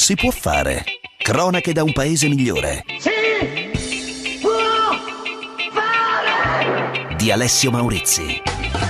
si può fare. Cronache da un paese migliore. Si può fare! Di Alessio Maurizi.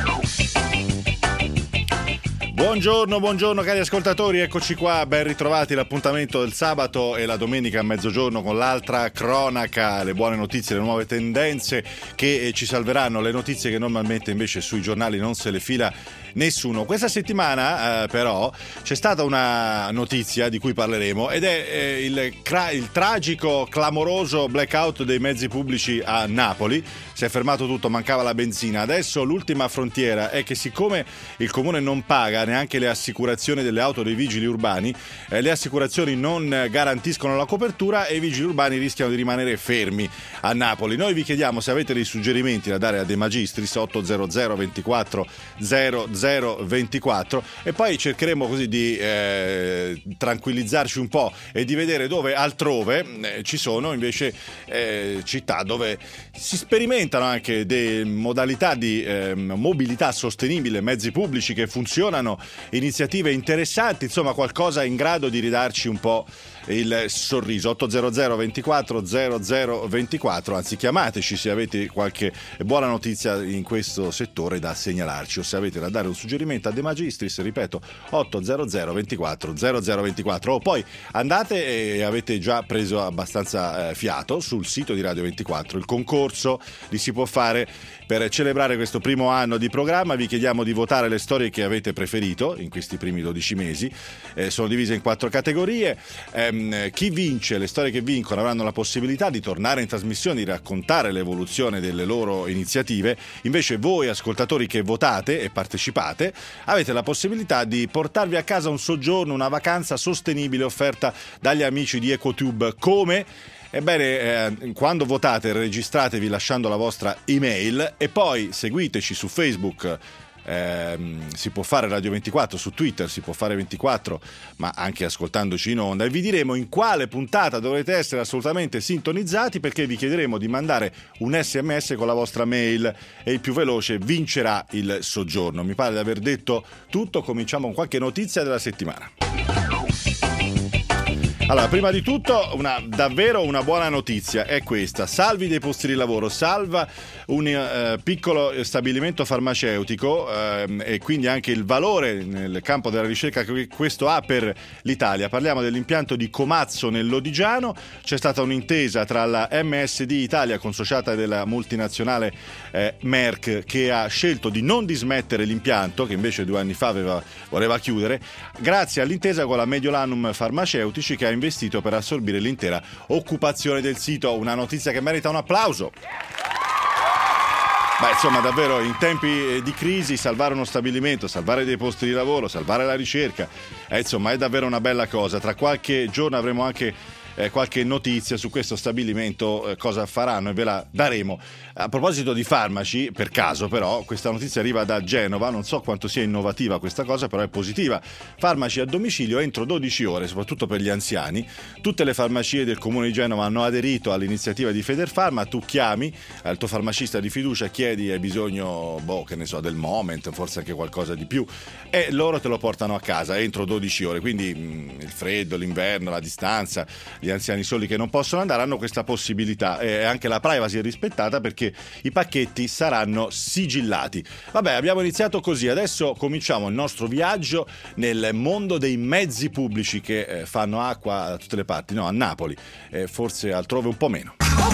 Buongiorno cari ascoltatori, eccoci qua, ben ritrovati, l'appuntamento del sabato e la domenica a mezzogiorno con l'altra cronaca, le buone notizie, le nuove tendenze che ci salveranno, le notizie che normalmente invece sui giornali non se le fila nessuno. Questa settimana però c'è stata una notizia di cui parleremo ed è il tragico, clamoroso blackout dei mezzi pubblici a Napoli. Si è fermato tutto, mancava la benzina. Adesso l'ultima frontiera è che siccome il comune non paga neanche le assicurazioni delle auto dei vigili urbani, le assicurazioni non garantiscono la copertura e i vigili urbani rischiano di rimanere fermi a Napoli. Noi vi chiediamo se avete dei suggerimenti da dare a De Magistris 800 24 0024 e poi cercheremo così di tranquillizzarci un po' e di vedere dove altrove ci sono invece città dove si sperimentano anche delle modalità di mobilità sostenibile, mezzi pubblici che funzionano, iniziative interessanti, insomma qualcosa in grado di ridarci un po' il sorriso. 800 24 0024, anzi chiamateci se avete qualche buona notizia in questo settore da segnalarci o se avete da dare un suggerimento a De Magistris, ripeto 800 24 0024 o poi andate e avete già preso abbastanza fiato sul sito di Radio 24, il concorso li si può fare per celebrare questo primo anno di programma. Vi chiediamo di votare le storie che avete preferito in questi primi 12 mesi, sono divise in 4 categorie. Chi vince, le storie che vincono avranno la possibilità di tornare in trasmissione, di raccontare l'evoluzione delle loro iniziative. Invece voi ascoltatori che votate e partecipate avete la possibilità di portarvi a casa un soggiorno, una vacanza sostenibile offerta dagli amici di Ecotube. Come? Ebbene, quando votate registratevi lasciando la vostra email e poi seguiteci su Facebook. Si può fare Radio 24, su Twitter si può fare 24, ma anche ascoltandoci in onda, e vi diremo in quale puntata dovrete essere assolutamente sintonizzati, perché vi chiederemo di mandare un SMS con la vostra mail e il più veloce vincerà il soggiorno. Mi pare di aver detto tutto, cominciamo con qualche notizia della settimana. Allora, prima di tutto, davvero una buona notizia è questa. Salvi dei posti di lavoro, salva un piccolo stabilimento farmaceutico e quindi anche il valore nel campo della ricerca che questo ha per l'Italia. Parliamo dell'impianto di Comazzo nel Lodigiano. C'è stata un'intesa tra la MSD Italia, consociata della multinazionale Merck, che ha scelto di non dismettere l'impianto, che invece 2 anni fa voleva chiudere, grazie all'intesa con la Mediolanum Farmaceutici, che ha investito per assorbire l'intera occupazione del sito. Una notizia che merita un applauso. Beh, insomma, davvero in tempi di crisi salvare uno stabilimento, salvare dei posti di lavoro, salvare la ricerca, insomma è davvero una bella cosa. Tra qualche giorno avremo anche qualche notizia su questo stabilimento, cosa faranno, e ve la daremo. A proposito di farmaci, per caso però, questa notizia arriva da Genova, non so quanto sia innovativa questa cosa, però è positiva. Farmaci a domicilio entro 12 ore, soprattutto per gli anziani. Tutte le farmacie del comune di Genova hanno aderito all'iniziativa di Federfarma. Tu chiami al tuo farmacista di fiducia, chiedi hai bisogno, che ne so, del Moment, forse anche qualcosa di più, e loro te lo portano a casa entro 12 ore. Quindi il freddo, l'inverno, la distanza, gli anziani soli che non possono andare hanno questa possibilità, e anche la privacy è rispettata perché i pacchetti saranno sigillati. Vabbè, abbiamo iniziato così, adesso cominciamo il nostro viaggio nel mondo dei mezzi pubblici che fanno acqua da tutte le parti, no, a Napoli, forse altrove un po' meno.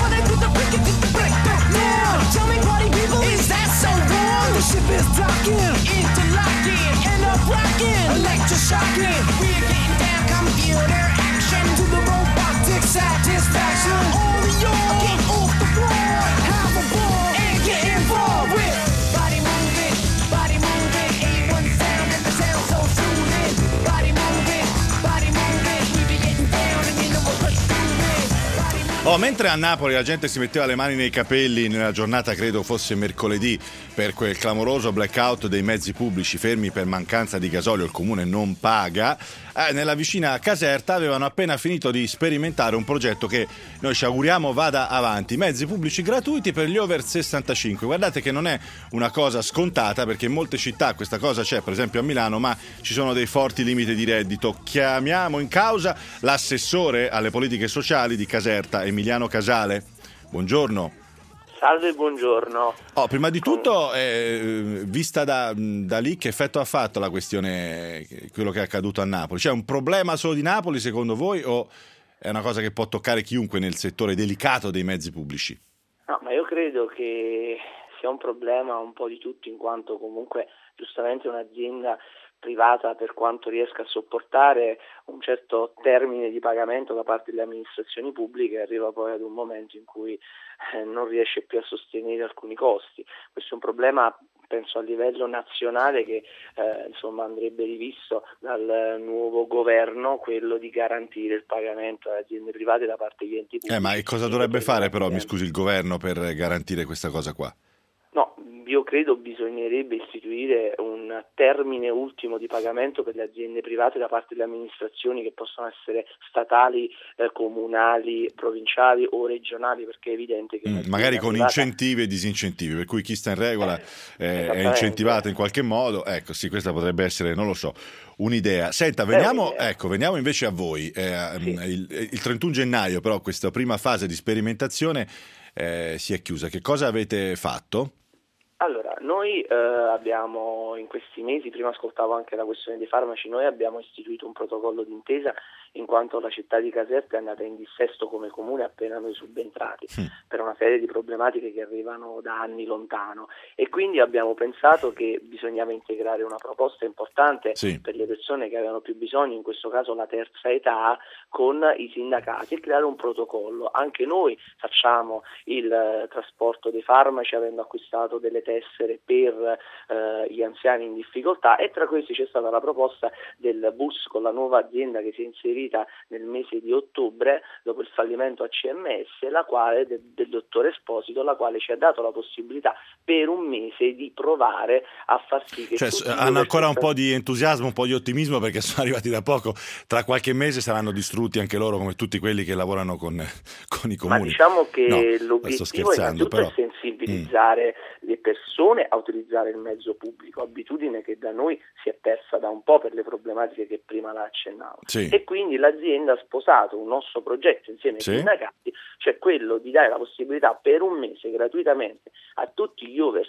Satisfaction, all yours. Get off the floor, have a ball, and get involved with body moving, A1 sound, and the sound so soothing. Body moving, we be getting down, and you know what we're doing. Mentre a Napoli la gente si metteva le mani nei capelli nella giornata, credo fosse mercoledì, per quel clamoroso blackout dei mezzi pubblici fermi per mancanza di gasolio, il comune non paga, nella vicina Caserta avevano appena finito di sperimentare un progetto che noi ci auguriamo vada avanti, mezzi pubblici gratuiti per gli over 65. Guardate che non è una cosa scontata, perché in molte città questa cosa c'è, per esempio a Milano, ma ci sono dei forti limiti di reddito. Chiamiamo in causa l'assessore alle politiche sociali di Caserta, Emiliano Casale. Buongiorno. Salve, buongiorno. Prima di tutto, vista da lì, che effetto ha fatto la questione, quello che è accaduto a Napoli? C'è un problema solo di Napoli secondo voi, o è una cosa che può toccare chiunque nel settore delicato dei mezzi pubblici? No, ma io credo che sia un problema un po' di tutti, in quanto comunque giustamente un'azienda privata, per quanto riesca a sopportare un certo termine di pagamento da parte delle amministrazioni pubbliche, arriva poi ad un momento in cui non riesce più a sostenere alcuni costi. Questo è un problema, penso, a livello nazionale che andrebbe rivisto dal nuovo governo, quello di garantire il pagamento alle aziende private da parte degli enti pubblici. Ma cosa dovrebbe fare però, mi scusi, il governo per garantire questa cosa qua? No, io credo bisognerebbe istituire un termine ultimo di pagamento per le aziende private da parte delle amministrazioni, che possono essere statali, comunali, provinciali o regionali, perché è evidente che magari con privata... incentivi e disincentivi, per cui chi sta in regola è incentivato in qualche modo. Ecco, sì, questa potrebbe essere, non lo so, un'idea. Senta, veniamo invece a voi. Il 31 gennaio però questa prima fase di sperimentazione si è chiusa. Che cosa avete fatto? Allora, noi abbiamo in questi mesi, prima ascoltavo anche la questione dei farmaci, noi abbiamo istituito un protocollo d'intesa, in quanto la città di Caserta è andata in dissesto come comune appena noi subentrati, per una serie di problematiche che arrivano da anni lontano, e quindi abbiamo pensato che bisognava integrare una proposta importante per le persone che avevano più bisogno, in questo caso la terza età, con i sindacati, e creare un protocollo. Anche noi facciamo il trasporto dei farmaci, avendo acquistato delle tessere per gli anziani in difficoltà, e tra questi c'è stata la proposta del bus con la nuova azienda che si è inserita nel mese di ottobre dopo il fallimento a CMS, la quale del dottor Esposito, la quale ci ha dato la possibilità per un mese di provare a far sì che hanno ancora un po' di entusiasmo, un po' di ottimismo, perché sono arrivati da poco. Tra qualche mese saranno distrutti anche loro, come tutti quelli che lavorano con i comuni. Ma diciamo che l'obiettivo innanzitutto è sensibilizzare le persone a utilizzare il mezzo pubblico, abitudine che da noi si è persa da un po' per le problematiche che prima la accennavo. E quindi l'azienda ha sposato un nostro progetto insieme ai sindacati, cioè quello di dare la possibilità per un mese gratuitamente a tutti gli over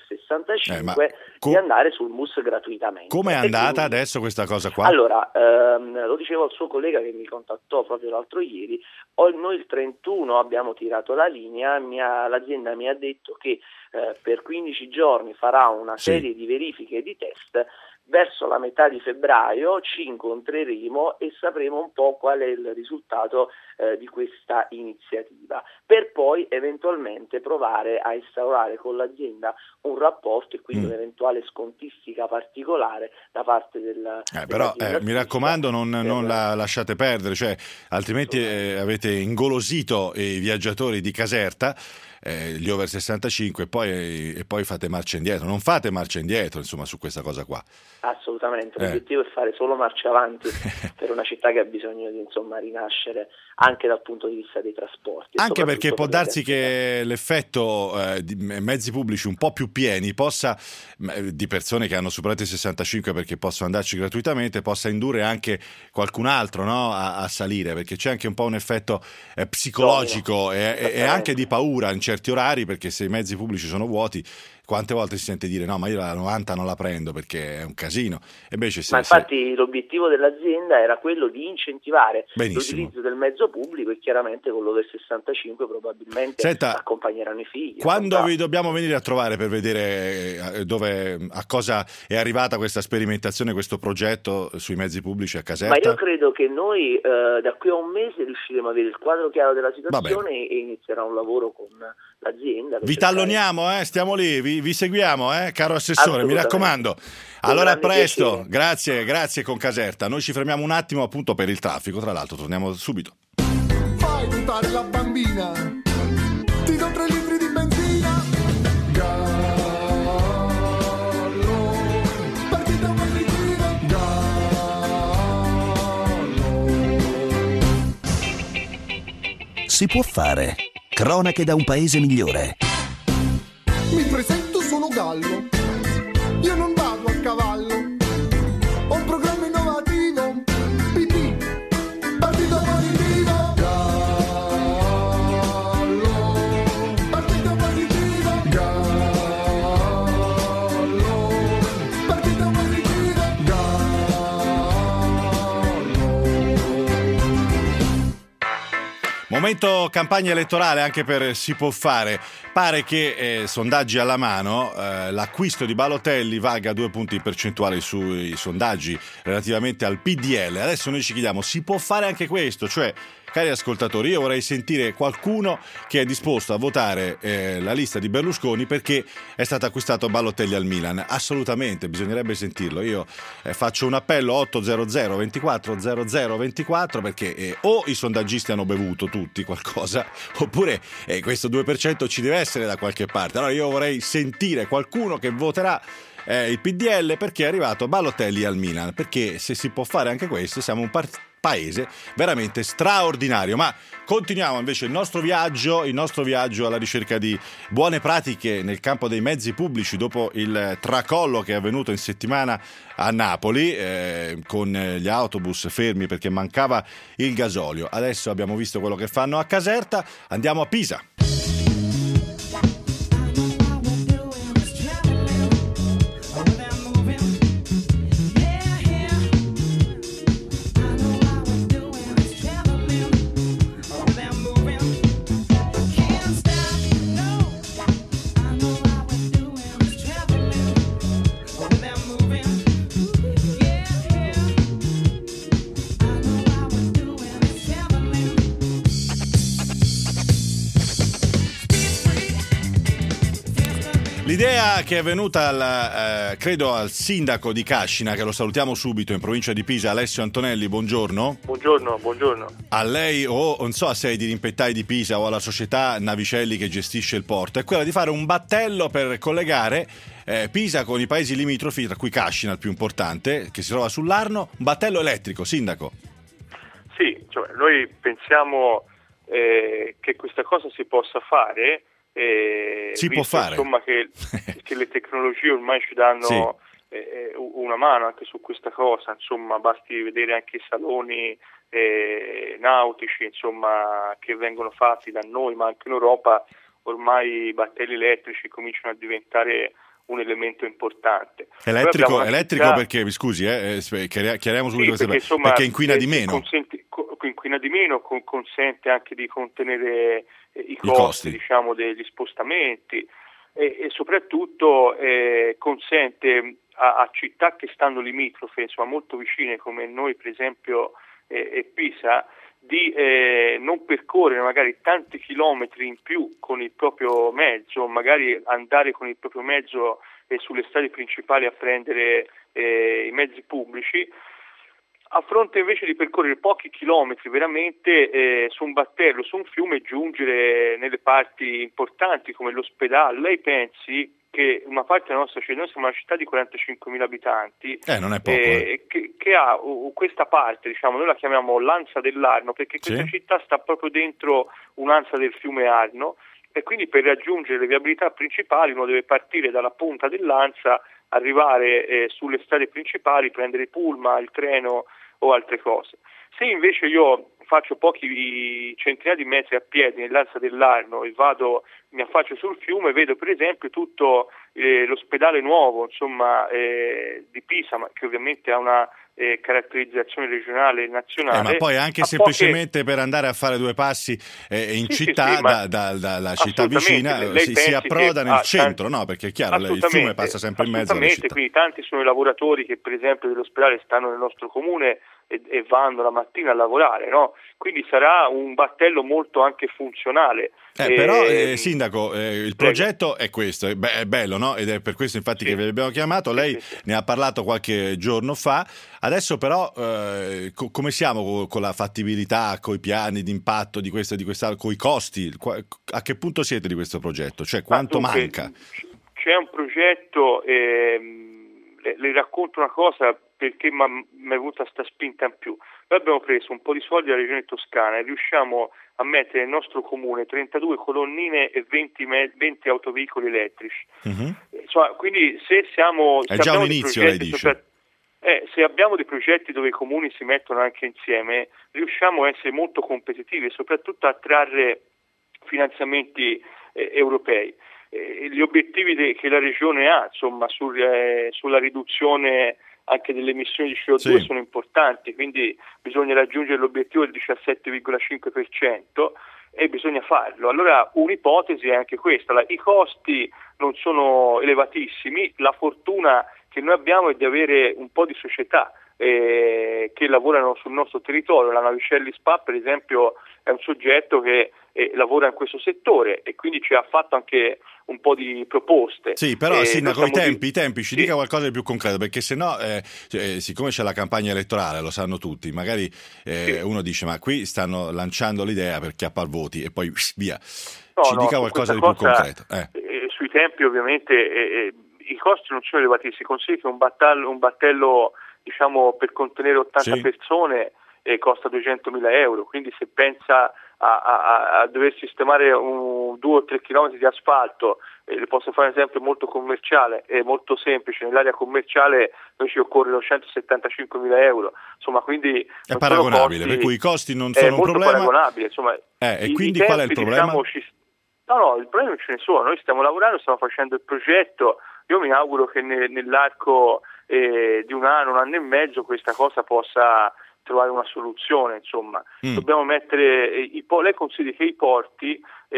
65 di andare sul bus gratuitamente. Come è andata adesso questa cosa qua? Allora, lo dicevo al suo collega che mi contattò proprio l'altro ieri, noi il 31 abbiamo tirato la linea, l'azienda mi ha detto che per 15 giorni farà una serie di verifiche e di test. Verso la metà di febbraio ci incontreremo e sapremo un po' qual è il risultato di questa iniziativa, per poi eventualmente provare a instaurare con l'azienda un rapporto e quindi un'eventuale scontistica particolare da parte però mi raccomando, non la lasciate perdere, cioè altrimenti avete ingolosito i viaggiatori di Caserta, gli over 65, e poi fate marcia indietro. Non fate marcia indietro, insomma, su questa cosa qua. Assolutamente, l'obiettivo è fare solo marcia avanti per una città che ha bisogno di rinascere anche dal punto di vista dei trasporti. Anche perché può darsi che l'effetto di mezzi pubblici un po' più pieni di persone che hanno superato i 65 perché possono andarci gratuitamente, possa indurre anche qualcun altro, no, a salire, perché c'è anche un po' un effetto psicologico e anche di paura in certi orari, perché se i mezzi pubblici sono vuoti, quante volte si sente dire no, ma io la 90 non la prendo perché è un casino. Ma infatti l'obiettivo dell'azienda era quello di incentivare l'utilizzo del mezzo pubblico, e chiaramente con l'over 65 probabilmente accompagneranno i figli. Quando vi dobbiamo venire a trovare per vedere a cosa è arrivata questa sperimentazione, questo progetto sui mezzi pubblici a Caserta? Ma io credo che noi da qui a un mese riusciremo a avere il quadro chiaro della situazione e inizierà un lavoro con l'azienda. Vi talloniamo, stiamo lì, vi seguiamo, caro assessore, mi raccomando. Allora a presto, grazie con Caserta. Noi ci fermiamo un attimo appunto per il traffico, tra l'altro torniamo subito. Fai buttare la bambina, ti do 3 litri di benzina. Gallo, partita una frittata. Gallo, Si può fare. Cronache da un paese migliore. Mi presento, sono Gallo. Io non vado a cavallo. Ho un programma innovativo. PT. Partito positivo. Gallo. Partito positivo. Gallo. Partito positivo. Momento campagna elettorale anche per Si può fare. Pare che, sondaggi alla mano, l'acquisto di Balotelli valga 2 punti percentuali sui sondaggi relativamente al PDL. Adesso noi ci chiediamo, si può fare anche questo? Cioè, cari ascoltatori, io vorrei sentire qualcuno che è disposto a votare la lista di Berlusconi perché è stato acquistato Balotelli al Milan. Assolutamente, bisognerebbe sentirlo. Io faccio un appello 800 24 00 24 perché o i sondaggisti hanno bevuto tutti qualcosa oppure questo 2% ci deve essere da qualche parte. Allora io vorrei sentire qualcuno che voterà il PDL perché è arrivato Balotelli al Milan, perché se si può fare anche questo siamo un paese veramente straordinario. Ma continuiamo invece il nostro viaggio alla ricerca di buone pratiche nel campo dei mezzi pubblici dopo il tracollo che è avvenuto in settimana a Napoli con gli autobus fermi perché mancava il gasolio. Adesso abbiamo visto quello che fanno a Caserta, andiamo a Pisa. L'idea che è venuta credo al sindaco di Cascina, che lo salutiamo subito, in provincia di Pisa, Alessio Antonelli, buongiorno. Buongiorno. A lei o non so se ai dirimpettai di Pisa o alla società Navicelli che gestisce il porto, è quella di fare un battello per collegare Pisa con i paesi limitrofi, tra cui Cascina, il più importante, che si trova sull'Arno, un battello elettrico, sindaco. Sì, cioè noi pensiamo che questa cosa si possa fare. Si può fare. Insomma che le tecnologie ormai ci danno una mano anche su questa cosa, insomma basti vedere anche i saloni nautici insomma che vengono fatti da noi ma anche in Europa, ormai i battelli elettrici cominciano a diventare un elemento importante. Elettrico perché, mi scusi, chiariamo subito questa perché, insomma, perché inquina di meno. Inquina di meno, consente anche di contenere i costi diciamo degli spostamenti e soprattutto consente a città che stanno limitrofe, insomma molto vicine come noi per esempio Pisa, di non percorrere magari tanti chilometri in più con il proprio mezzo, magari andare con il proprio mezzo sulle strade principali a prendere i mezzi pubblici, a fronte invece di percorrere pochi chilometri veramente su un battello, su un fiume e giungere nelle parti importanti come l'ospedale. Lei pensi che una parte della nostra città, noi siamo una città di 45.000 abitanti, non è poco, che ha questa parte, diciamo, noi la chiamiamo l'ansa dell'Arno, perché questa città sta proprio dentro un'ansa del fiume Arno e quindi per raggiungere le viabilità principali uno deve partire dalla punta dell'ansa, arrivare sulle strade principali, prendere il pullman, il treno o altre cose. Se invece io faccio pochi centinaia di metri a piedi nell'ansa dell'Arno e mi affaccio sul fiume, vedo per esempio tutto l'ospedale nuovo insomma di Pisa, ma che ovviamente ha una caratterizzazione regionale e nazionale. Ma poi anche semplicemente per andare a fare due passi in città, dalla città vicina si approda nel centro, no? Perché è chiaro, il fiume passa sempre in mezzo alla città. Quindi tanti sono i lavoratori che per esempio dell'ospedale stanno nel nostro comune e vanno la mattina a lavorare, no? Quindi sarà un battello molto anche funzionale. Però sindaco, il progetto è questo, è bello, no? Ed è per questo infatti che vi abbiamo chiamato. Lei ne ha parlato qualche giorno fa. Adesso però come siamo con la fattibilità, con i piani di impatto di questa, con i costi? A che punto siete di questo progetto? Cioè quanto manca? C'è un progetto, le racconto una cosa perché mi è venuta sta spinta in più. Noi Noi abbiamo preso un po' di soldi dalla regione toscana e riusciamo a mettere nel nostro comune 32 colonnine e 20 autoveicoli elettrici. Insomma, quindi se è già un inizio, lei dice. Se abbiamo dei progetti dove i comuni si mettono anche insieme, riusciamo a essere molto competitivi e soprattutto a attrarre finanziamenti europei. Gli obiettivi che la regione ha, insomma, sulla riduzione anche delle emissioni di CO2 sono importanti, quindi bisogna raggiungere l'obiettivo del 17,5% e bisogna farlo. Allora un'ipotesi è anche questa: i costi non sono elevatissimi, la fortuna che noi abbiamo è di avere un po' di società che lavorano sul nostro territorio. La Navicelli SpA, per esempio, è un soggetto che lavora in questo settore e quindi ci ha fatto anche un po' di proposte. Sì, però Sindaco, i tempi ci dica qualcosa di più concreto, perché sennò siccome c'è la campagna elettorale, lo sanno tutti, magari uno dice ma qui stanno lanciando l'idea per chiappar voti e poi via. Ci dica qualcosa di più concreto. Sui tempi ovviamente i costi non sono elevatissimi. Consigli che un battello diciamo per contenere 80 persone costa 200.000 euro, quindi se pensa a dover sistemare 2 o 3 chilometri di asfalto, le posso fare un esempio molto commerciale e molto semplice: nell'area commerciale noi ci occorrono 175.000 euro, insomma, quindi è paragonabile, per cui i costi non sono un problema. Paragonabile, insomma, e quindi qual è il problema? No, il problema non ce ne sono. Noi stiamo lavorando, stiamo facendo il progetto. Io mi auguro che nell'arco di un anno e mezzo questa cosa possa trovare una soluzione, insomma. Dobbiamo mettere lei consideri che i porti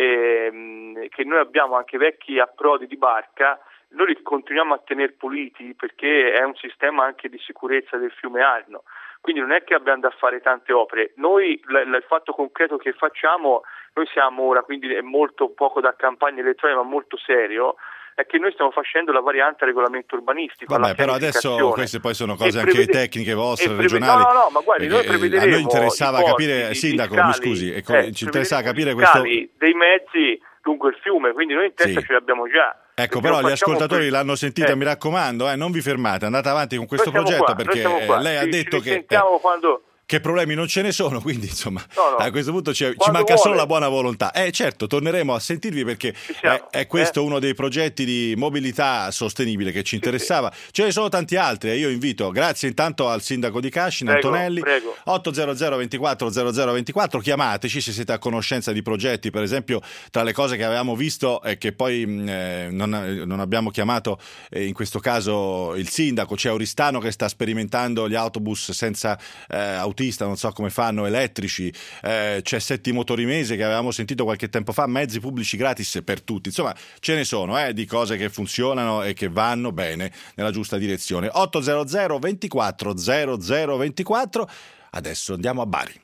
che noi abbiamo, anche vecchi approdi di barca, noi li continuiamo a tenere puliti perché è un sistema anche di sicurezza del fiume Arno, quindi non è che abbiamo da fare tante opere. Noi il fatto concreto che facciamo, noi siamo ora, quindi è molto poco da campagna elettorale ma molto serio, è che noi stiamo facendo la variante al regolamento urbanistico. Vabbè, però adesso queste poi sono cose anche tecniche vostre, regionali. No, ma guardi, noi prevederemo a noi interessava capire, Sindaco, mi scusi, ci interessava capire questo dei mezzi lungo il fiume, quindi noi in testa ce l'abbiamo già. Ecco, però gli ascoltatori l'hanno sentita, mi raccomando, non vi fermate, andate avanti con questo progetto perché lei ha detto che problemi non ce ne sono, quindi insomma a questo punto ci manca solo la buona volontà. Certo, torneremo a sentirvi perché è questo uno dei progetti di mobilità sostenibile che ci interessava. Ce ne sono tanti altri, io invito, grazie intanto al sindaco di Cascina, Antonelli. 800 24 0024, chiamateci se siete a conoscenza di progetti, per esempio tra le cose che avevamo visto e che poi non abbiamo chiamato in questo caso il sindaco, c'è Oristano che sta sperimentando gli autobus senza non so come fanno, elettrici, c'è Settimo Torimese che avevamo sentito qualche tempo fa, mezzi pubblici gratis per tutti, insomma ce ne sono di cose che funzionano e che vanno bene nella giusta direzione. 800 24 0024. Adesso andiamo a Bari.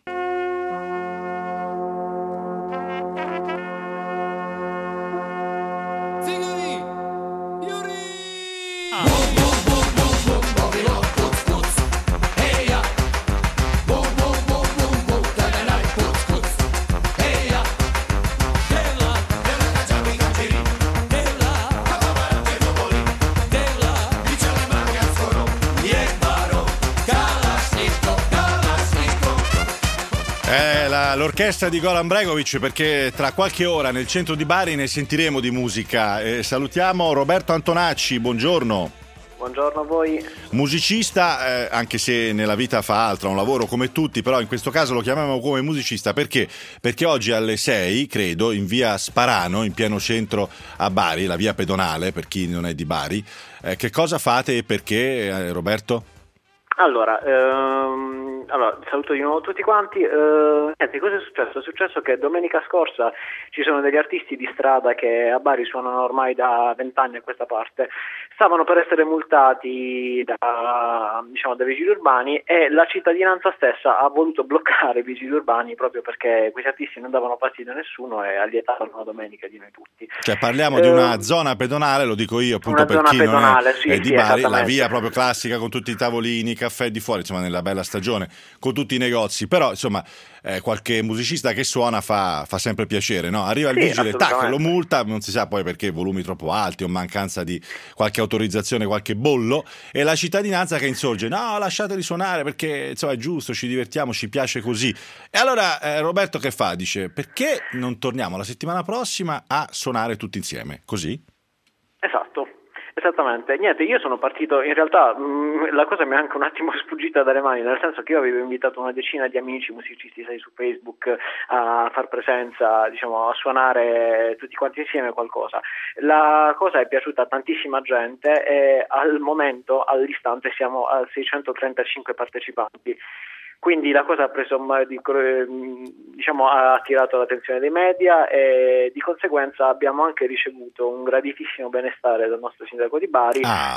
L'orchestra di Goran Bregovic, perché tra qualche ora nel centro di Bari ne sentiremo di musica. Salutiamo Roberto Antonacci, buongiorno. Buongiorno a voi. Musicista, anche se nella vita fa altro, ha un lavoro come tutti, però in questo caso lo chiamiamo come musicista perché oggi alle 6, credo, in via Sparano, in pieno centro a Bari, la via pedonale per chi non è di Bari, che cosa fate e perché, Roberto? Allora, saluto di nuovo tutti quanti. Niente, cosa è successo? È successo che domenica scorsa ci sono degli artisti di strada che a Bari suonano ormai da 20 anni a questa parte, stavano per essere multati dai vigili urbani e la cittadinanza stessa ha voluto bloccare i vigili urbani proprio perché questi artisti non davano fastidio a nessuno e allietavano la domenica di noi tutti. Cioè parliamo di una zona pedonale, lo dico io appunto per chi non è di Bari, la via proprio classica con tutti i tavolini, caffè di fuori, insomma nella bella stagione, con tutti i negozi, però insomma qualche musicista che suona fa sempre piacere, no? Arriva il vigile, tac, lo multa, non si sa poi perché volumi troppo alti o mancanza di qualche autorizzazione, qualche bollo, e la cittadinanza che insorge, no, lasciateli suonare perché insomma è giusto, ci divertiamo, ci piace così. E allora Roberto che fa? Dice, perché non torniamo la settimana prossima a suonare tutti insieme, così? Esatto. Esattamente, niente, io sono partito, in realtà la cosa mi è anche un attimo sfuggita dalle mani, nel senso che io avevo invitato una decina di amici musicisti, sai, su Facebook a far presenza, diciamo, a suonare tutti quanti insieme qualcosa. La cosa è piaciuta a tantissima gente e al momento, all'istante, siamo a 635 partecipanti. Quindi la cosa ha preso, diciamo, ha attirato l'attenzione dei media e di conseguenza abbiamo anche ricevuto un graditissimo benestare dal nostro sindaco di Bari.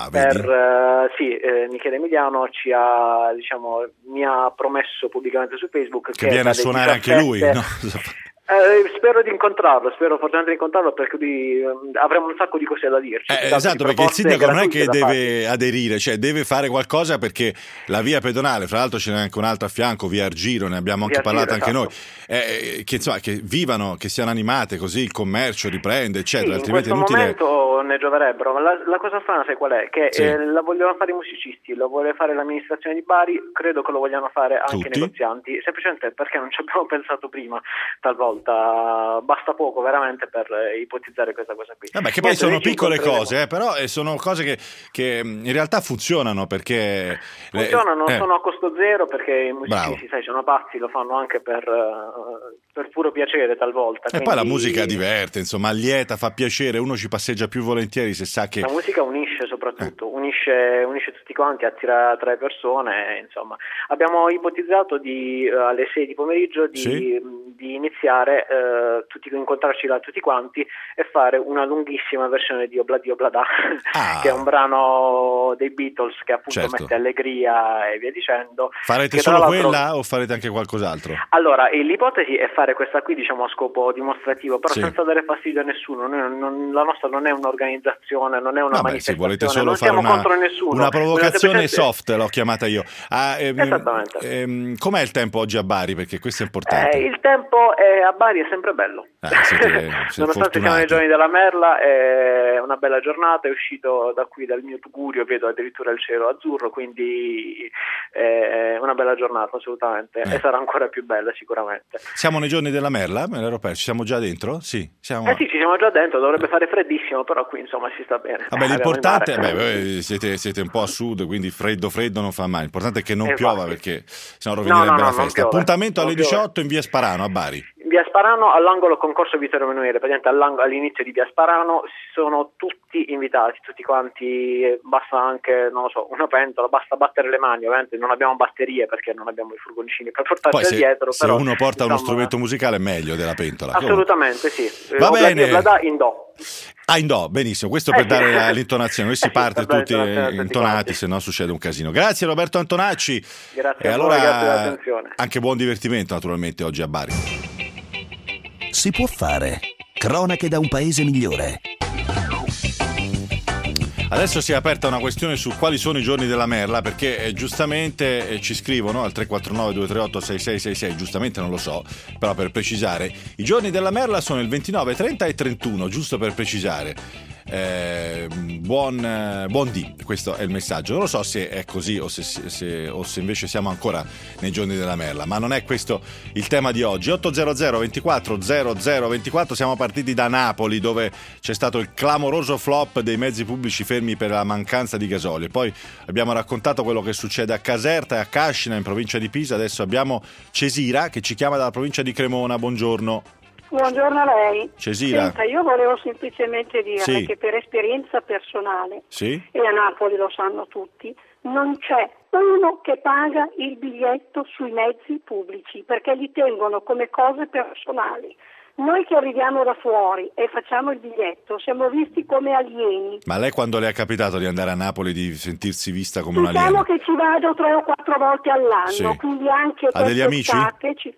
Michele Emiliano mi ha promesso pubblicamente su Facebook che viene a suonare 17, anche lui, no? Spero di incontrarlo, spero fortemente di incontrarlo perché avremo un sacco di cose da dirci. Esatto, perché il sindaco non è che deve aderire, cioè deve fare qualcosa, perché la via pedonale, fra l'altro ce n'è anche un'altra a fianco, via Argiro, ne abbiamo anche parlato anche noi, che vivano, che siano animate, così il commercio riprende, eccetera, sì, altrimenti è inutile. In questo momento ne gioverebbero, ma la cosa strana sai qual è? Che la vogliono fare i musicisti, lo vuole fare l'amministrazione di Bari, credo che lo vogliano fare anche i negozianti, semplicemente perché non ci abbiamo pensato prima, talvolta. Basta poco veramente per ipotizzare questa cosa qui. Che poi sono piccole cose, però sono cose che in realtà funzionano, perché sono a costo zero, perché i musicisti, sai, sono pazzi, lo fanno anche per puro piacere talvolta. E poi la musica diverte, insomma, allieta, fa piacere, uno ci passeggia più volentieri se sa che la musica unisce, soprattutto unisce tutti quanti, attira tra le persone, insomma. Abbiamo ipotizzato alle 6 di pomeriggio di iniziare incontrarci là tutti quanti e fare una lunghissima versione di Obladi Oblada, che è un brano dei Beatles che appunto mette allegria e via dicendo. Farete solo quella o farete anche qualcos'altro? Allora, l'ipotesi è fare questa qui, diciamo, a scopo dimostrativo, però senza dare fastidio a nessuno. La nostra non è un'organizzazione, non è una manifestazione, volete solo non siamo contro nessuno. Una provocazione soft, l'ho chiamata io. Esattamente. Com'è il tempo oggi a Bari? Perché questo è importante. Il tempo a Bari è sempre bello. Nonostante siamo nei giorni della merla, è una bella giornata, è uscito da qui dal mio Tugurio, vedo addirittura il cielo azzurro, quindi è una bella giornata assolutamente, e sarà ancora più bella sicuramente. Siamo nei giorni della merla? Me l'ero perso, siamo già dentro? Sì, siamo... sì, ci siamo già dentro, dovrebbe fare freddissimo, però qui insomma si sta bene. L'importante, voi siete un po' a sud, quindi freddo non fa male, l'importante è che non piova, perché sennò rovinerebbe la festa. Appuntamento alle 18 in via Sparano a Bari. Via Sparano, all'angolo Concorso Vittorio Emanuele, praticamente all'inizio di via Sparano, sono tutti invitati, tutti quanti, basta anche, non lo so, una pentola, basta battere le mani, ovviamente non abbiamo batterie perché non abbiamo i furgoncini per portarci dietro. Se uno porta uno strumento musicale è meglio della pentola. Assolutamente sì. Va bene. In do. In do, benissimo, questo per dare l'intonazione, noi si parte tutti intonati, se no succede un casino. Grazie Roberto Antonacci. Grazie a voi, grazie dell'attenzione. Anche buon divertimento naturalmente oggi a Bari. Si può fare. Cronache da un paese migliore. Adesso si è aperta una questione su quali sono i giorni della merla, perché giustamente ci scrivono al 349-238-6666, giustamente non lo so, però per precisare, i giorni della merla sono il 29, 30 e 31, giusto per precisare. Buon dì, questo è il messaggio. Non lo so se è così o se invece siamo ancora nei giorni della merla, ma non è questo il tema di oggi. 800 24 00 24. Siamo partiti da Napoli, dove c'è stato il clamoroso flop dei mezzi pubblici fermi per la mancanza di gasolio. Poi abbiamo raccontato quello che succede a Caserta e a Cascina in provincia di Pisa. Adesso abbiamo Cesira che ci chiama dalla provincia di Cremona. Buongiorno. Buongiorno a lei. Cesira. Senta, io volevo semplicemente dirle che per esperienza personale, e a Napoli lo sanno tutti, non c'è uno che paga il biglietto sui mezzi pubblici, perché li tengono come cose personali. Noi che arriviamo da fuori e facciamo il biglietto siamo visti come alieni. Ma lei quando le è capitato di andare a Napoli, di sentirsi vista come un alieno? Diciamo che ci vado 3 o 4 volte all'anno, quindi anche ha degli amici?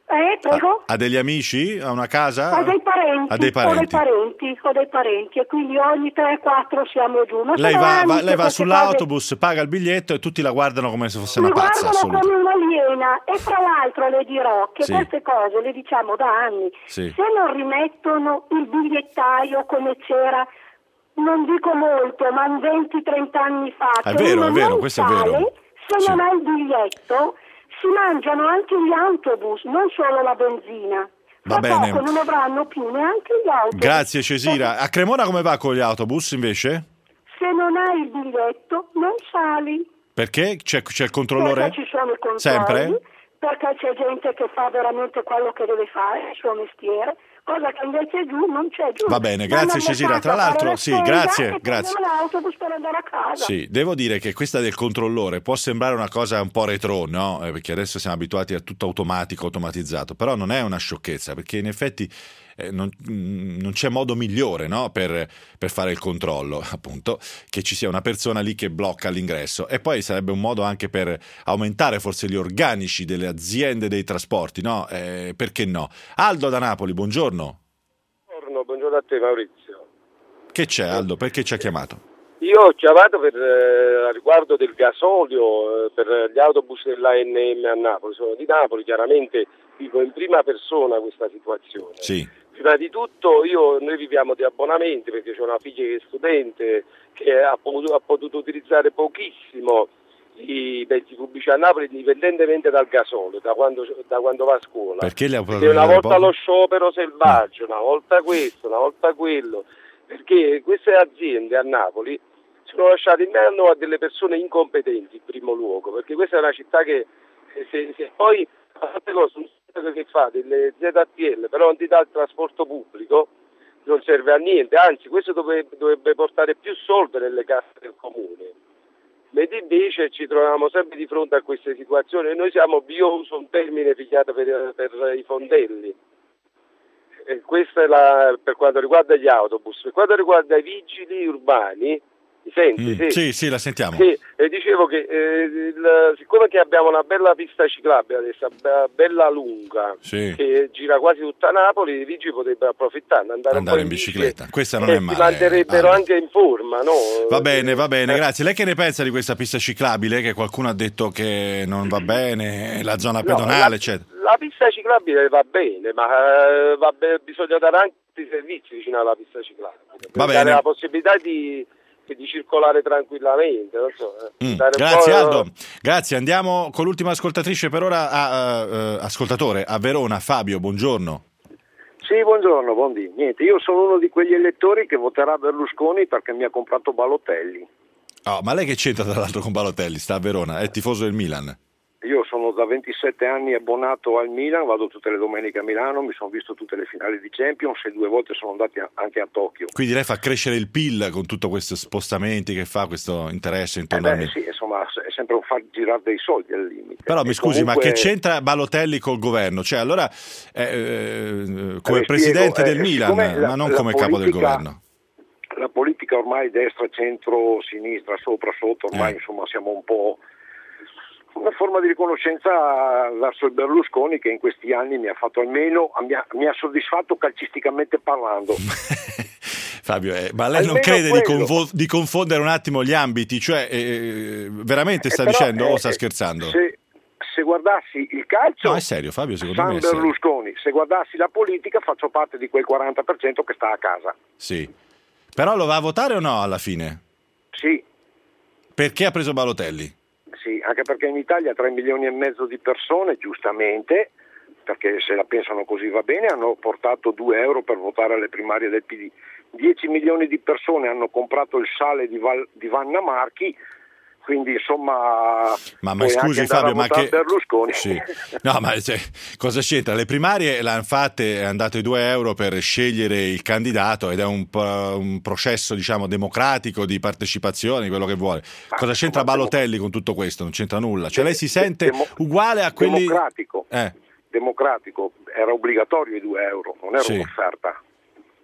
Prego? Ha degli amici? Ha una casa? Ho dei parenti. Ha dei parenti. Ho dei parenti e quindi ogni 3-4 siamo giù. Ma lei va sull'autobus, paga il biglietto e tutti la guardano come se fosse una pazza. Mi guardano come un'aliena e fra l'altro le dirò che queste cose le diciamo da anni. Sì. Se non rimettono il bigliettaio come c'era, non dico molto, ma 20-30 anni fa, è vero, questo è vero. Se non hai il biglietto si mangiano anche gli autobus, non solo la benzina. Va bene. Poco non avranno più neanche gli autobus. Grazie Cesira. A Cremona come va con gli autobus invece? Se non hai il biglietto non sali. Perché? C'è il controllore? Perché ci sono i controlli. Sempre? Perché c'è gente che fa veramente quello che deve fare, il suo mestiere, cosa che invece giù non c'è giù. Va bene, grazie Cesira. Tra l'altro, grazie. L'autobus per andare a casa. Sì, devo dire che questa del controllore può sembrare una cosa un po' retro, no? Perché adesso siamo abituati a tutto automatico, automatizzato, però non è una sciocchezza, perché in effetti non c'è modo migliore, no? per fare il controllo, appunto, che ci sia una persona lì che blocca l'ingresso. E poi sarebbe un modo anche per aumentare forse gli organici delle aziende dei trasporti, no? Perché no? Aldo da Napoli, buongiorno. Buongiorno a te Maurizio. Che c'è Aldo? Perché ci ha chiamato? Io ho chiamato per riguardo del gasolio per gli autobus dell'ANM a Napoli. Sono di Napoli, chiaramente vivo in prima persona questa situazione. Sì. Prima di tutto noi viviamo di abbonamenti perché c'è una figlia che è studente che ha potuto utilizzare pochissimo i mezzi pubblici a Napoli indipendentemente dal gasolio, da quando va a scuola. Perché una volta lo sciopero selvaggio, una volta questo, una volta quello, perché queste aziende a Napoli sono lasciate in mano a delle persone incompetenti in primo luogo, perché questa è una città che se poi altre cose che fa delle ZTL però non ti dà il trasporto pubblico non serve a niente, anzi questo dovrebbe portare più soldi nelle casse del comune, mentre invece ci troviamo sempre di fronte a queste situazioni. Noi siamo, io uso un termine pigliato per i fondelli, e questo è per quanto riguarda gli autobus. Per quanto riguarda i vigili urbani, mi senti? Sì, la sentiamo. Sì, e dicevo che siccome che abbiamo una bella pista ciclabile adesso, bella lunga, che gira quasi tutta Napoli, i vigili potrebbero approfittare, andare in bicicletta. Questa non è male. Si manterrebbero anche in forma, no? Va bene, grazie. Lei che ne pensa di questa pista ciclabile, che qualcuno ha detto che non va bene, la zona pedonale, eccetera? La pista ciclabile va bene, ma bisogna dare anche i servizi vicino alla pista ciclabile, per dare la possibilità di circolare tranquillamente, non so. Grazie Aldo, grazie. Andiamo con l'ultima ascoltatrice per ora, ascoltatore a Verona, Fabio, buongiorno. Sì, buongiorno, buondì. Niente, io sono uno di quegli elettori che voterà Berlusconi perché mi ha comprato Balotelli. Ma lei che c'entra tra l'altro con Balotelli? Sta a Verona, è tifoso del Milan. Io sono da 27 anni abbonato al Milan, vado tutte le domeniche a Milano, mi sono visto tutte le finali di Champions e 2 volte sono andati anche a Tokyo. Quindi lei fa crescere il PIL con tutto questi spostamenti che fa, questo interesse intorno al Milan? Sì, insomma, è sempre un far girare dei soldi al limite. Però mi scusi, ma che c'entra Balotelli col governo? Cioè allora come presidente del Milan, ma non come capo del governo? La politica ormai destra, centro, sinistra, sopra, sotto, ormai insomma siamo un po' una forma di riconoscenza verso il Berlusconi che in questi anni mi ha fatto almeno, mi ha soddisfatto calcisticamente parlando. Fabio, ma lei non crede di confondere un attimo gli ambiti? Cioè veramente sta dicendo o sta scherzando? Se guardassi il calcio, no, è serio Fabio, secondo me è serio. Berlusconi, se guardassi la politica faccio parte di quel 40% che sta a casa. Sì, però lo va a votare o no alla fine? Sì. Perché ha preso Balotelli? Sì, anche perché in Italia 3 milioni e mezzo di persone, giustamente, perché se la pensano così va bene, hanno portato 2 euro per votare alle primarie del PD. 10 milioni di persone hanno comprato il sale di Vanna Marchi, quindi insomma ma scusi Fabio, ma che Berlusconi. Sì. No, ma cosa c'entra? Le primarie l'hanno fatte, è andato i 2 euro per scegliere il candidato ed è un processo diciamo democratico di partecipazione, quello che vuole. Cosa c'entra Balotelli con tutto questo? Non c'entra nulla. Cioè lei si sente uguale a quelli democratico, era obbligatorio i 2 euro, non era un'offerta.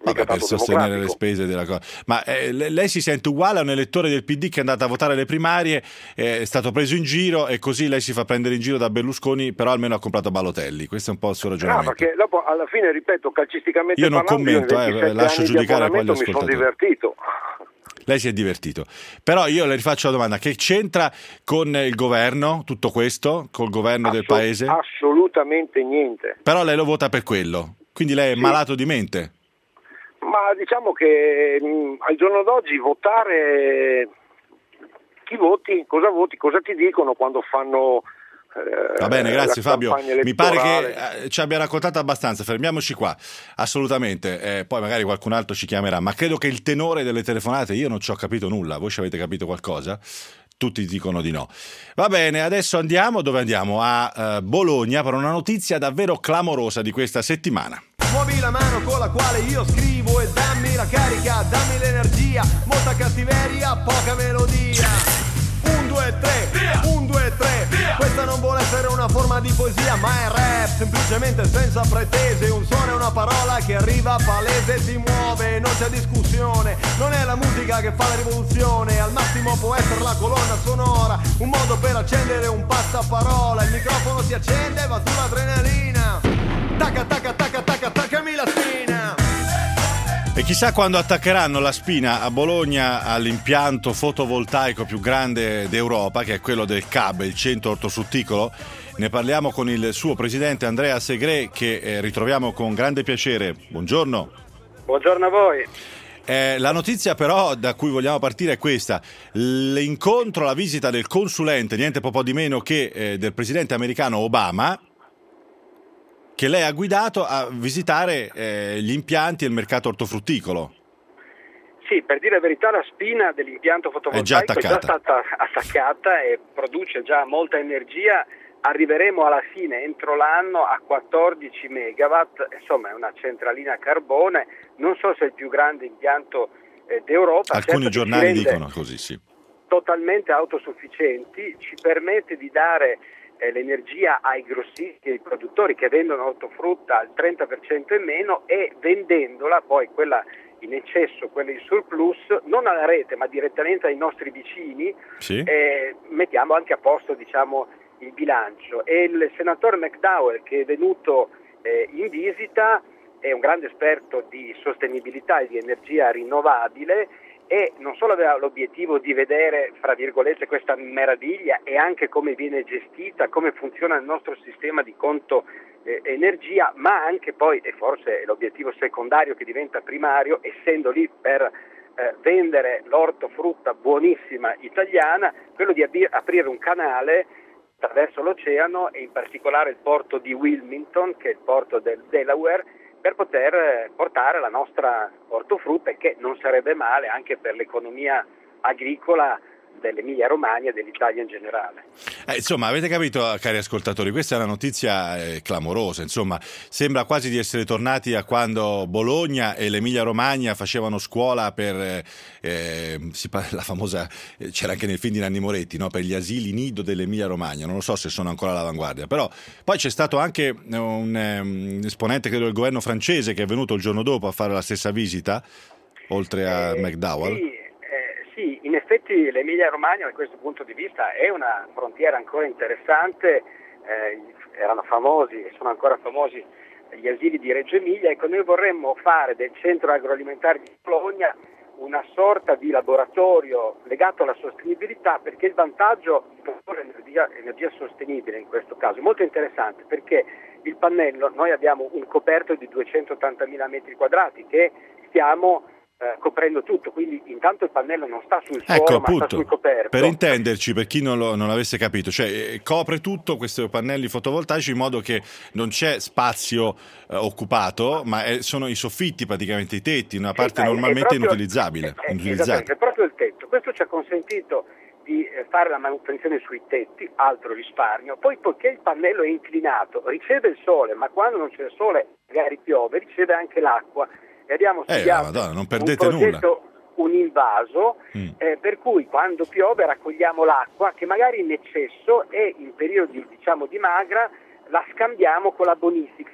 per sostenere le spese della cosa. Ma lei si sente uguale a un elettore del PD che è andato a votare le primarie, è stato preso in giro e così lei si fa prendere in giro da Berlusconi, però almeno ha comprato Balotelli. Questo è un po' il suo ragionamento. Perché dopo alla fine, ripeto, calcisticamente io non commento, lascio giudicare poi gli ascoltatori. Mi sono divertito. Lei si è divertito, però io le rifaccio la domanda: che c'entra con il governo tutto questo, col governo del paese? Assolutamente niente. Però lei lo vota per quello, quindi lei è malato di mente? Ma diciamo che al giorno d'oggi votare, chi voti, cosa ti dicono quando fanno... Va bene, grazie Fabio, mi pare che ci abbia raccontato abbastanza, fermiamoci qua, assolutamente, poi magari qualcun altro ci chiamerà, ma credo che il tenore delle telefonate, io non ci ho capito nulla, voi ci avete capito qualcosa? Tutti dicono di no. Va bene, adesso andiamo, dove andiamo? A Bologna per una notizia davvero clamorosa di questa settimana. Muovi la mano con la quale io scrivo e dammi la carica, dammi l'energia, molta cattiveria, poca melodia. 1, 2, 3, 1, 2, 3. Questa non vuole essere una forma di poesia, ma è rap, semplicemente senza pretese. Un suono e una parola che arriva palese, ti muove, non c'è discussione. Non è la musica che fa la rivoluzione, al massimo può essere la colonna sonora, un modo per accendere un passaparola. Il microfono si accende, va sull'adrenalina. Tacca, tacca, tacca, tacca, taccami la spina. E chissà quando attaccheranno la spina a Bologna all'impianto fotovoltaico più grande d'Europa, che è quello del CAB, il centro ortofrutticolo. Ne parliamo con il suo presidente Andrea Segre, che ritroviamo con grande piacere. Buongiorno. Buongiorno a voi. La notizia però da cui vogliamo partire è questa: l'incontro, la visita del consulente, niente po' di meno che del presidente americano Obama, che lei ha guidato a visitare gli impianti e il mercato ortofrutticolo. Sì, per dire la verità, la spina dell'impianto fotovoltaico è già stata attaccata e produce già molta energia. Arriveremo alla fine, entro l'anno, a 14 megawatt, insomma è una centralina a carbone, non so se è il più grande impianto d'Europa. Alcuni giornali dicono così, sì. Totalmente autosufficienti, ci permette di dare l'energia ai grossisti e ai produttori che vendono ortofrutta al 30% in meno, e vendendola poi quella in eccesso, quella in surplus, non alla rete ma direttamente ai nostri vicini, sì. Mettiamo anche a posto, diciamo, il bilancio. E il senatore McDowell, che è venuto in visita, è un grande esperto di sostenibilità e di energia rinnovabile, e non solo aveva l'obiettivo di vedere, fra virgolette, questa meraviglia e anche come viene gestita, come funziona il nostro sistema di conto energia, ma anche poi, e forse è l'obiettivo secondario che diventa primario, essendo lì per vendere l'ortofrutta buonissima italiana, quello di aprire un canale attraverso l'oceano, e in particolare il porto di Wilmington, che è il porto del Delaware, per poter portare la nostra ortofrutta, che non sarebbe male anche per l'economia agricola dell'Emilia Romagna e dell'Italia in generale. Insomma, avete capito, cari ascoltatori, questa è una notizia clamorosa. Insomma, sembra quasi di essere tornati a quando Bologna e l'Emilia Romagna facevano scuola per la famosa, c'era anche nel film di Nanni Moretti, no? Per gli asili nido dell'Emilia Romagna. Non lo so se sono ancora all'avanguardia, però poi c'è stato anche un esponente, credo, del governo francese, che è venuto il giorno dopo a fare la stessa visita, oltre a McDowell. Sì, in effetti l'Emilia Romagna da questo punto di vista è una frontiera ancora interessante, erano famosi e sono ancora famosi gli asili di Reggio Emilia. Ecco, noi vorremmo fare del centro agroalimentare di Bologna una sorta di laboratorio legato alla sostenibilità, perché il vantaggio di produrre energia sostenibile in questo caso è molto interessante, perché il pannello, noi abbiamo un coperto di 280.000 metri quadrati che stiamo coprendo tutto, quindi intanto il pannello non sta sul suolo, ma sta sul coperto. Per intenderci, per chi non avesse capito, cioè copre tutto, questi pannelli fotovoltaici, in modo che non c'è spazio occupato, ma sono i soffitti, praticamente i tetti, una parte normalmente inutilizzabile. Esattamente, è proprio il tetto. Questo ci ha consentito di fare la manutenzione sui tetti, altro risparmio. Poi, poiché il pannello è inclinato, riceve il sole, ma quando non c'è il sole magari piove, riceve anche l'acqua. E abbiamo studiato Madonna, non perdete un progetto, nulla. Un invaso, per cui quando piove raccogliamo l'acqua che magari in eccesso, e in periodi, diciamo, di magra la scambiamo con la bonifica. Ci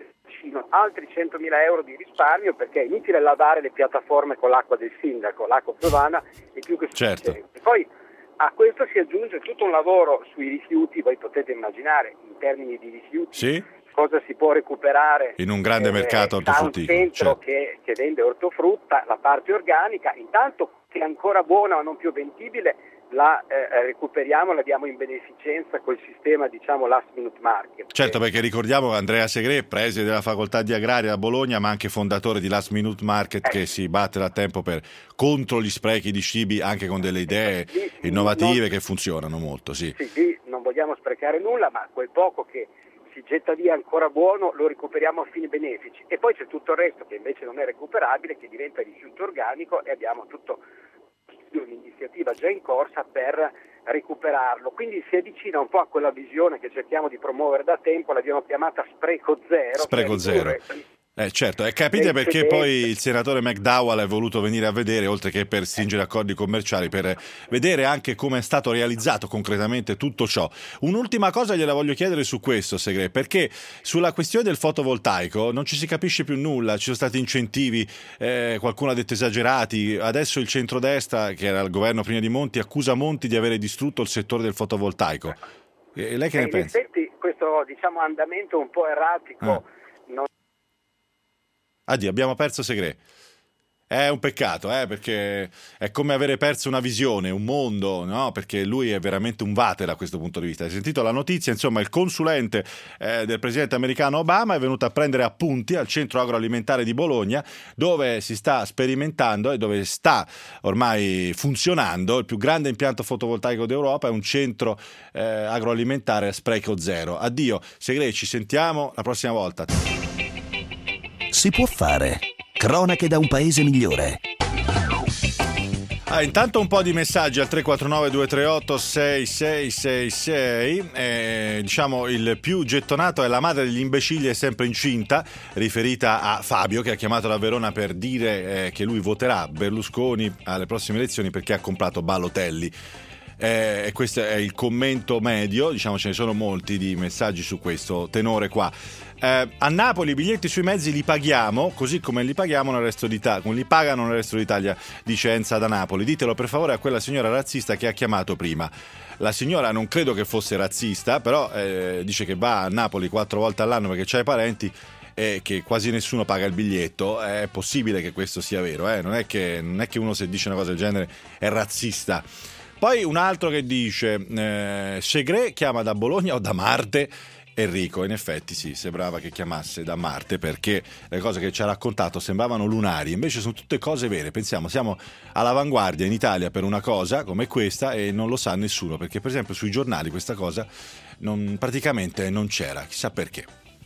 fino altri 100.000 euro di risparmio, perché è inutile lavare le piattaforme con l'acqua del sindaco, l'acqua piovana è più che sufficiente. Certo. Poi a questo si aggiunge tutto un lavoro sui rifiuti, voi potete immaginare in termini di rifiuti sì? cosa si può recuperare in un grande mercato ortofrutticolo, da un centro certo. che vende ortofrutta, la parte organica, intanto che è ancora buona ma non più vendibile, la recuperiamo, la diamo in beneficenza col sistema, diciamo, last minute market. Certo, perché ricordiamo Andrea Segre, preside della facoltà di agraria a Bologna, ma anche fondatore di Last Minute Market, che si batte da tempo contro gli sprechi di cibi, anche con delle idee innovative che funzionano molto. Sì, lì non vogliamo sprecare nulla, ma quel poco che si getta via ancora buono lo recuperiamo a fini benefici, e poi c'è tutto il resto che invece non è recuperabile, che diventa rifiuto organico, e abbiamo tutto un'iniziativa già in corsa per recuperarlo. Quindi si avvicina un po' a quella visione che cerchiamo di promuovere da tempo, l'abbiamo chiamata Spreco Zero. Spreco Zero. Certo, e capite perché poi il senatore McDowell è voluto venire a vedere, oltre che per stringere accordi commerciali, per vedere anche come è stato realizzato concretamente tutto ciò. Un'ultima cosa gliela voglio chiedere su questo, Segre, perché sulla questione del fotovoltaico non ci si capisce più nulla, ci sono stati incentivi, qualcuno ha detto esagerati, adesso il centrodestra, che era il governo prima di Monti, accusa Monti di avere distrutto il settore del fotovoltaico. E lei che ne pensa? In effetti questo, diciamo, andamento un po' erratico non... Addio, abbiamo perso Segre. È un peccato, perché è come avere perso una visione, un mondo, no? Perché lui è veramente un vater da questo punto di vista. Hai sentito la notizia? Insomma, il consulente del presidente americano Obama è venuto a prendere appunti al centro agroalimentare di Bologna, dove si sta sperimentando e dove sta ormai funzionando il più grande impianto fotovoltaico d'Europa. È un centro agroalimentare a spreco zero. Addio, Segre, ci sentiamo la prossima volta. Si può fare. Cronache da un paese migliore. Intanto un po' di messaggi al 349-238-6666. Diciamo il più gettonato è la madre degli imbecilli è sempre incinta, riferita a Fabio, che ha chiamato da Verona per dire che lui voterà Berlusconi alle prossime elezioni perché ha comprato Balotelli. E questo è il commento medio, diciamo ce ne sono molti di messaggi su questo tenore qua. A Napoli i biglietti sui mezzi li paghiamo così come li paghiamo nel resto d'Italia, come li pagano nel resto d'Italia, dice Enza da Napoli. Ditelo per favore a quella signora razzista che ha chiamato prima. La signora non credo che fosse razzista, però dice che va a Napoli 4 volte all'anno perché c'ha i parenti e che quasi nessuno paga il biglietto. È possibile che questo sia vero, non è che uno se dice una cosa del genere è razzista. Poi un altro che dice Segre chiama da Bologna o da Marte? Enrico, in effetti sì, sembrava che chiamasse da Marte perché le cose che ci ha raccontato sembravano lunari, invece sono tutte cose vere. Pensiamo, siamo all'avanguardia in Italia per una cosa come questa e non lo sa nessuno, perché per esempio sui giornali questa cosa praticamente non c'era, chissà perché.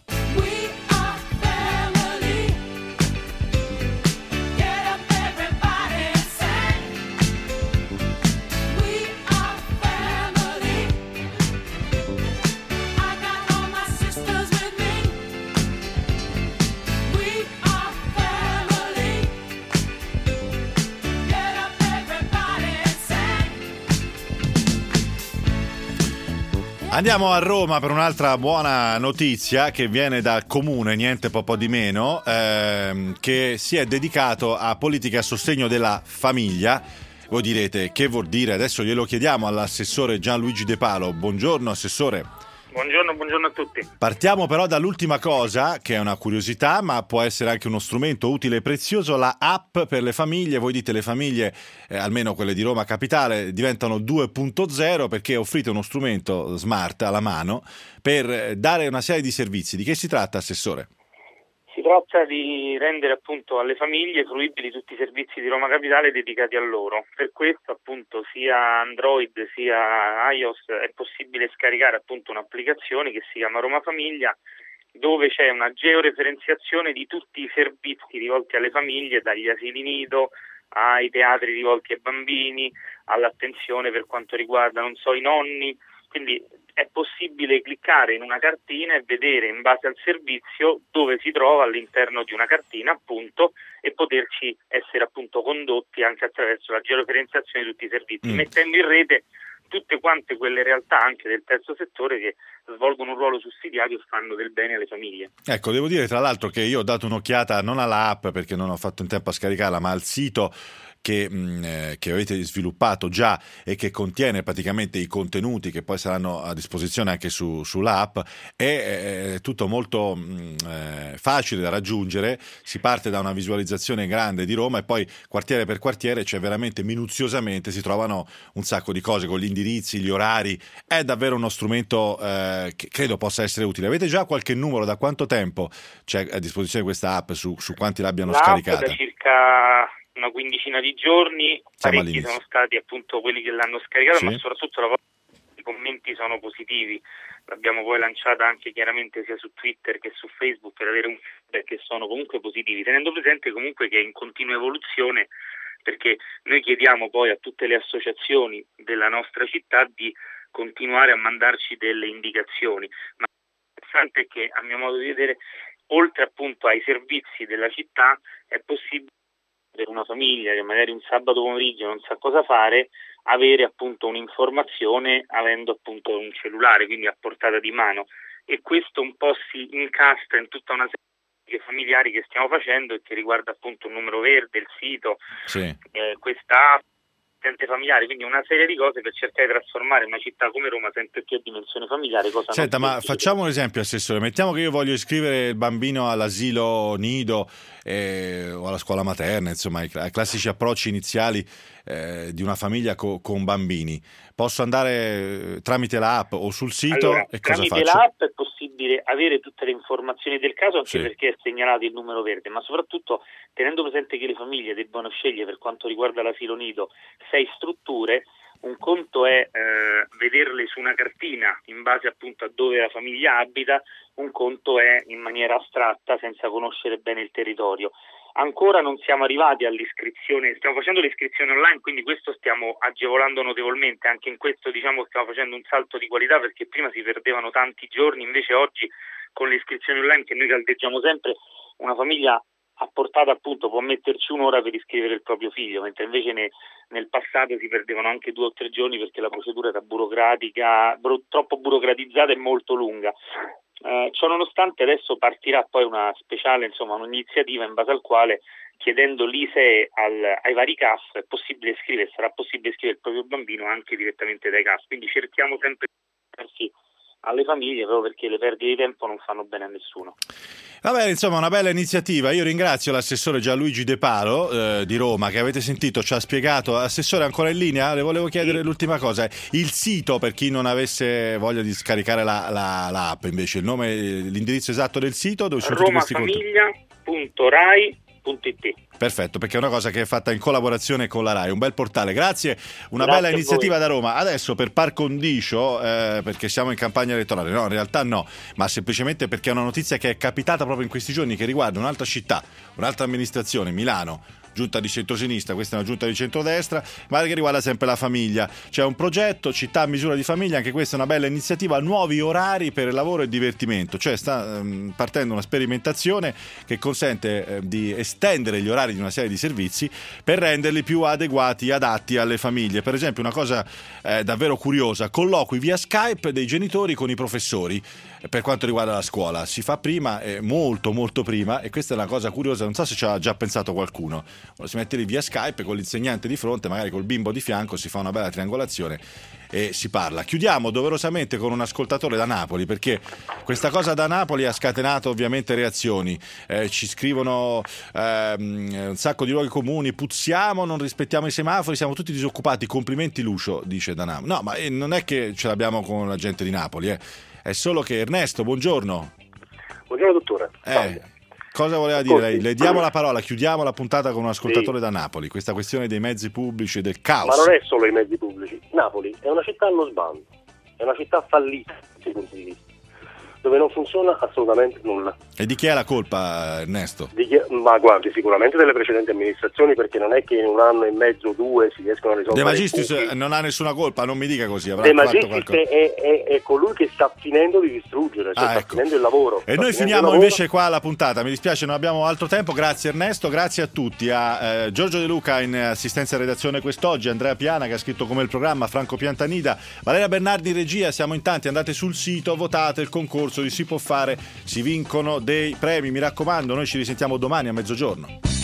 Andiamo a Roma per un'altra buona notizia che viene dal comune, niente po' di meno, che si è dedicato a politiche a sostegno della famiglia. Voi direte, che vuol dire? Adesso glielo chiediamo all'assessore Gianluigi De Palo. Buongiorno, assessore. Buongiorno a tutti. Partiamo però dall'ultima cosa, che è una curiosità, ma può essere anche uno strumento utile e prezioso, la app per le famiglie. Voi dite le famiglie, almeno quelle di Roma Capitale, diventano 2.0 perché offrite uno strumento smart alla mano per dare una serie di servizi. Di che si tratta, assessore? Si tratta di rendere appunto alle famiglie fruibili tutti i servizi di Roma Capitale dedicati a loro. Per questo appunto sia Android sia iOS è possibile scaricare appunto un'applicazione che si chiama Roma Famiglia, dove c'è una georeferenziazione di tutti i servizi rivolti alle famiglie, dagli asili nido ai teatri rivolti ai bambini, all'attenzione per quanto riguarda, i nonni. Quindi è possibile cliccare in una cartina e vedere in base al servizio dove si trova all'interno di una cartina appunto e poterci essere appunto condotti anche attraverso la georeferenziazione di tutti i servizi, mettendo in rete tutte quante quelle realtà anche del terzo settore che svolgono un ruolo sussidiario e fanno del bene alle famiglie. Ecco, devo dire tra l'altro che io ho dato un'occhiata non alla app perché non ho fatto in tempo a scaricarla, ma al sito che avete sviluppato già e che contiene praticamente i contenuti che poi saranno a disposizione anche sulla app. È tutto molto facile da raggiungere, si parte da una visualizzazione grande di Roma e poi quartiere per quartiere, cioè veramente minuziosamente si trovano un sacco di cose con gli indirizzi, gli orari. È davvero uno strumento che credo possa essere utile. Avete già qualche numero? Da quanto tempo c'è a disposizione questa app, su quanti l'abbiano scaricata? Da circa una quindicina di giorni, parecchi sono stati appunto quelli che l'hanno scaricata, ma soprattutto i commenti sono positivi. L'abbiamo poi lanciata anche chiaramente sia su Twitter che su Facebook per avere un feedback che sono comunque positivi, tenendo presente comunque che è in continua evoluzione, perché noi chiediamo poi a tutte le associazioni della nostra città di continuare a mandarci delle indicazioni, ma interessante è che a mio modo di vedere, oltre appunto ai servizi della città, è possibile per una famiglia che magari un sabato pomeriggio non sa cosa fare, avere appunto un'informazione avendo appunto un cellulare, quindi a portata di mano, e questo un po' si incastra in tutta una serie di familiari che stiamo facendo e che riguarda appunto un numero verde, il sito, questa familiare, quindi una serie di cose per cercare di trasformare una città come Roma sempre più a dimensione familiare. Senta, ma facciamo un esempio, Assessore, mettiamo che io voglio iscrivere il bambino all'asilo nido o alla scuola materna, insomma i classici approcci iniziali di una famiglia con bambini. Posso andare tramite l'app o sul sito? Allora, e cosa tramite faccio? l'app è possibile avere tutte le informazioni del caso, anche perché è segnalato il numero verde, ma soprattutto tenendo presente che le famiglie debbono scegliere, per quanto riguarda l'asilo nido, 6 strutture. Un conto è vederle su una cartina in base appunto a dove la famiglia abita, un conto è in maniera astratta senza conoscere bene il territorio. Ancora non siamo arrivati all'iscrizione, stiamo facendo l'iscrizione online, quindi questo stiamo agevolando notevolmente. Anche in questo stiamo facendo un salto di qualità, perché prima si perdevano tanti giorni, invece oggi con le iscrizioni online, che noi caldeggiamo sempre, una famiglia a portata appunto può metterci un'ora per iscrivere il proprio figlio, mentre invece nel passato si perdevano anche 2 o 3 giorni perché la procedura era burocratica, troppo burocratizzata e molto lunga. Ciò nonostante adesso partirà poi una speciale, un'iniziativa in base al quale, chiedendo l'ISEE ai vari CAF, sarà possibile iscrivere il proprio bambino anche direttamente dai CAF, quindi cerchiamo sempre di alle famiglie, proprio perché le perdite di tempo non fanno bene a nessuno. Va bene, insomma, una bella iniziativa. Io ringrazio l'assessore Gianluigi De Palo di Roma, che avete sentito, ci ha spiegato. Assessore, ancora in linea? Le volevo chiedere l'ultima cosa. Il sito, per chi non avesse voglia di scaricare l'app, invece, il nome, l'indirizzo esatto del sito, dove sono tutti questi contenuti? romafamiglia.rai.it. Perfetto, perché è una cosa che è fatta in collaborazione con la RAI, un bel portale. Grazie, una Grazie bella iniziativa da Roma. Adesso per par condicio, perché siamo in campagna elettorale, no, in realtà no, ma semplicemente perché è una notizia che è capitata proprio in questi giorni, che riguarda un'altra città, un'altra amministrazione, Milano, giunta di centrosinistra, questa è una giunta di centrodestra, ma che riguarda sempre la famiglia. C'è un progetto, città a misura di famiglia, anche questa è una bella iniziativa, nuovi orari per lavoro e divertimento, cioè sta partendo una sperimentazione che consente di estendere gli orari di una serie di servizi per renderli più adeguati, adatti alle famiglie. Per esempio, una cosa davvero curiosa, colloqui via Skype dei genitori con i professori per quanto riguarda la scuola. Si fa prima, molto molto prima, e questa è una cosa curiosa, non so se ci ha già pensato qualcuno. Si mette lì via Skype con l'insegnante di fronte, magari col bimbo di fianco, si fa una bella triangolazione e si parla. Chiudiamo doverosamente con un ascoltatore da Napoli, perché questa cosa da Napoli ha scatenato ovviamente reazioni. Ci scrivono un sacco di luoghi comuni: puzziamo, non rispettiamo i semafori, siamo tutti disoccupati, complimenti Lucio, dice da Napoli. No, ma non è che ce l'abbiamo con la gente di Napoli, è solo che Ernesto, buongiorno. Buongiorno dottore. Cosa voleva dire lei? Le diamo la parola, chiudiamo la puntata con un ascoltatore da Napoli, questa questione dei mezzi pubblici e del caos. Ma non è solo i mezzi pubblici. Napoli è una città allo sbando, è una città fallita da tutti i punti di vista. dove non funziona assolutamente nulla. E di chi è la colpa, Ernesto? Ma guardi, sicuramente delle precedenti amministrazioni, perché non è che in un anno e mezzo, 2 si riescono a risolvere. De Magistris non ha nessuna colpa, non mi dica così. De Magistris è colui che sta finendo di distruggere, sta finendo il lavoro. E noi finiamo invece qua la puntata, mi dispiace, non abbiamo altro tempo. Grazie Ernesto, grazie a tutti, a Giorgio De Luca in assistenza e redazione quest'oggi, Andrea Piana che ha scritto come il programma, Franco Piantanida, Valeria Bernardi in regia. Siamo in tanti, andate sul sito, votate il concorso di Si può fare, si vincono dei premi, mi raccomando. Noi ci risentiamo domani a mezzogiorno.